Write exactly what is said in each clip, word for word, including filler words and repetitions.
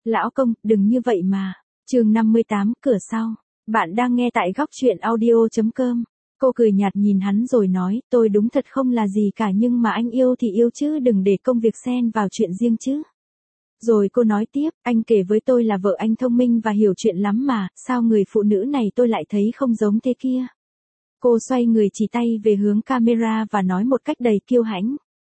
Lão công, đừng như vậy mà. Chương năm mươi tám, cửa sau. Bạn đang nghe tại góc truyện audio chấm com. Cô cười nhạt nhìn hắn rồi nói, tôi đúng thật không là gì cả nhưng mà anh yêu thì yêu chứ đừng để công việc xen vào chuyện riêng chứ. Rồi cô nói tiếp, anh kể với tôi là vợ anh thông minh và hiểu chuyện lắm mà, sao người phụ nữ này tôi lại thấy không giống thế kia. Cô xoay người chỉ tay về hướng camera và nói một cách đầy kiêu hãnh.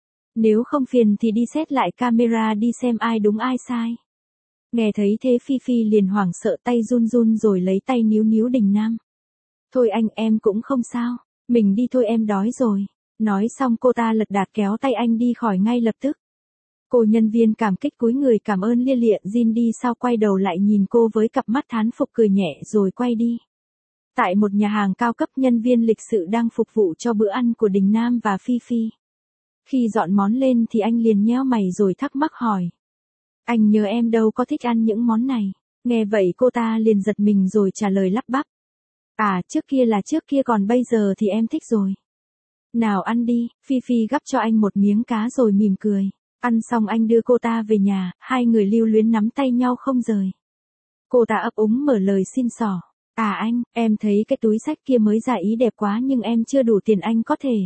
Nếu không phiền thì đi xét lại camera đi xem ai đúng ai sai. Nghe thấy thế Phi Phi liền hoảng sợ tay run run rồi lấy tay níu níu Đình Nam. Thôi anh em cũng không sao, mình đi thôi em đói rồi. Nói xong cô ta lật đạt kéo tay anh đi khỏi ngay lập tức. Cô nhân viên cảm kích cúi người cảm ơn lia lịa Jin đi sau quay đầu lại nhìn cô với cặp mắt thán phục cười nhẹ rồi quay đi. Tại một nhà hàng cao cấp nhân viên lịch sự đang phục vụ cho bữa ăn của Đình Nam và Phi Phi. Khi dọn món lên thì anh liền nheo mày rồi thắc mắc hỏi. Anh nhớ em đâu có thích ăn những món này. Nghe vậy cô ta liền giật mình rồi trả lời lắp bắp. À trước kia là trước kia còn bây giờ thì em thích rồi. Nào ăn đi, Phi Phi gắp cho anh một miếng cá rồi mỉm cười. Ăn xong anh đưa cô ta về nhà, hai người lưu luyến nắm tay nhau không rời. Cô ta ấp úng mở lời xin xỏ. À anh, em thấy cái túi xách kia mới ra ý đẹp quá nhưng em chưa đủ tiền anh có thể.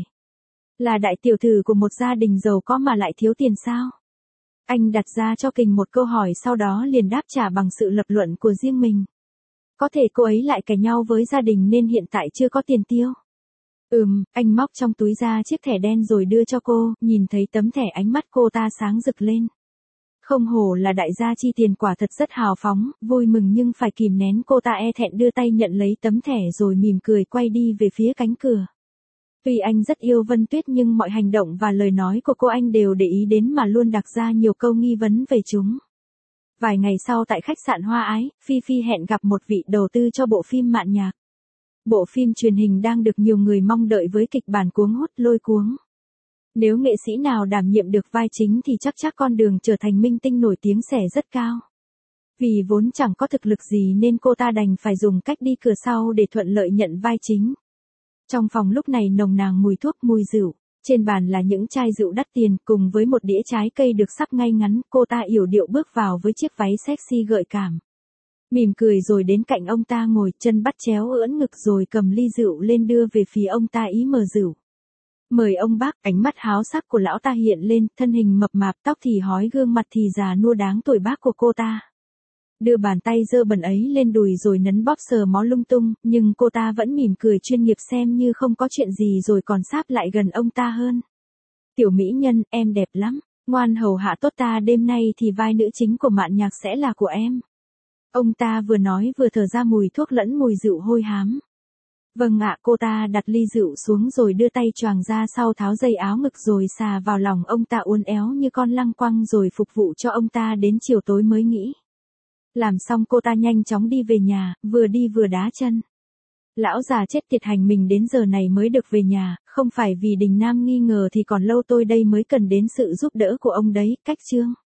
Là đại tiểu thư của một gia đình giàu có mà lại thiếu tiền sao? Anh đặt ra cho Kình một câu hỏi sau đó liền đáp trả bằng sự lập luận của riêng mình. Có thể cô ấy lại cãi nhau với gia đình nên hiện tại chưa có tiền tiêu. Ừm, anh móc trong túi ra chiếc thẻ đen rồi đưa cho cô, nhìn thấy tấm thẻ ánh mắt cô ta sáng rực lên. Không hổ là đại gia chi tiền quả thật rất hào phóng, vui mừng nhưng phải kìm nén cô ta e thẹn đưa tay nhận lấy tấm thẻ rồi mỉm cười quay đi về phía cánh cửa. Tuy anh rất yêu Vân Tuyết nhưng mọi hành động và lời nói của cô anh đều để ý đến mà luôn đặt ra nhiều câu nghi vấn về chúng. Vài ngày sau tại khách sạn Hoa Ái, Phi Phi hẹn gặp một vị đầu tư cho bộ phim Mạn Nhạc. Bộ phim truyền hình đang được nhiều người mong đợi với kịch bản cuống hút lôi cuống. Nếu nghệ sĩ nào đảm nhiệm được vai chính thì chắc chắc con đường trở thành minh tinh nổi tiếng sẽ rất cao. Vì vốn chẳng có thực lực gì nên cô ta đành phải dùng cách đi cửa sau để thuận lợi nhận vai chính. Trong phòng lúc này nồng nàn mùi thuốc mùi rượu, trên bàn là những chai rượu đắt tiền cùng với một đĩa trái cây được sắp ngay ngắn, cô ta yểu điệu bước vào với chiếc váy sexy gợi cảm. Mỉm cười rồi đến cạnh ông ta ngồi chân bắt chéo ưỡn ngực rồi cầm ly rượu lên đưa về phía ông ta ý mở rượu. Mời ông bác, ánh mắt háo sắc của lão ta hiện lên, thân hình mập mạp tóc thì hói gương mặt thì già nua đáng tuổi bác của cô ta. Đưa bàn tay dơ bẩn ấy lên đùi rồi nấn bóp sờ mó lung tung, nhưng cô ta vẫn mỉm cười chuyên nghiệp xem như không có chuyện gì rồi còn sáp lại gần ông ta hơn. Tiểu mỹ nhân, em đẹp lắm, ngoan hầu hạ tốt ta đêm nay thì vai nữ chính của Mạn Nhạc sẽ là của em. Ông ta vừa nói vừa thở ra mùi thuốc lẫn mùi rượu hôi hám. Vâng ạ, cô ta đặt ly rượu xuống rồi đưa tay choàng ra sau tháo dây áo ngực rồi xà vào lòng ông ta uốn éo như con lăng quăng rồi phục vụ cho ông ta đến chiều tối mới nghỉ. Làm xong cô ta nhanh chóng đi về nhà, vừa đi vừa đá chân. Lão già chết tiệt hành mình đến giờ này mới được về nhà, không phải vì Đình Nam nghi ngờ thì còn lâu tôi đây mới cần đến sự giúp đỡ của ông đấy, cách chương.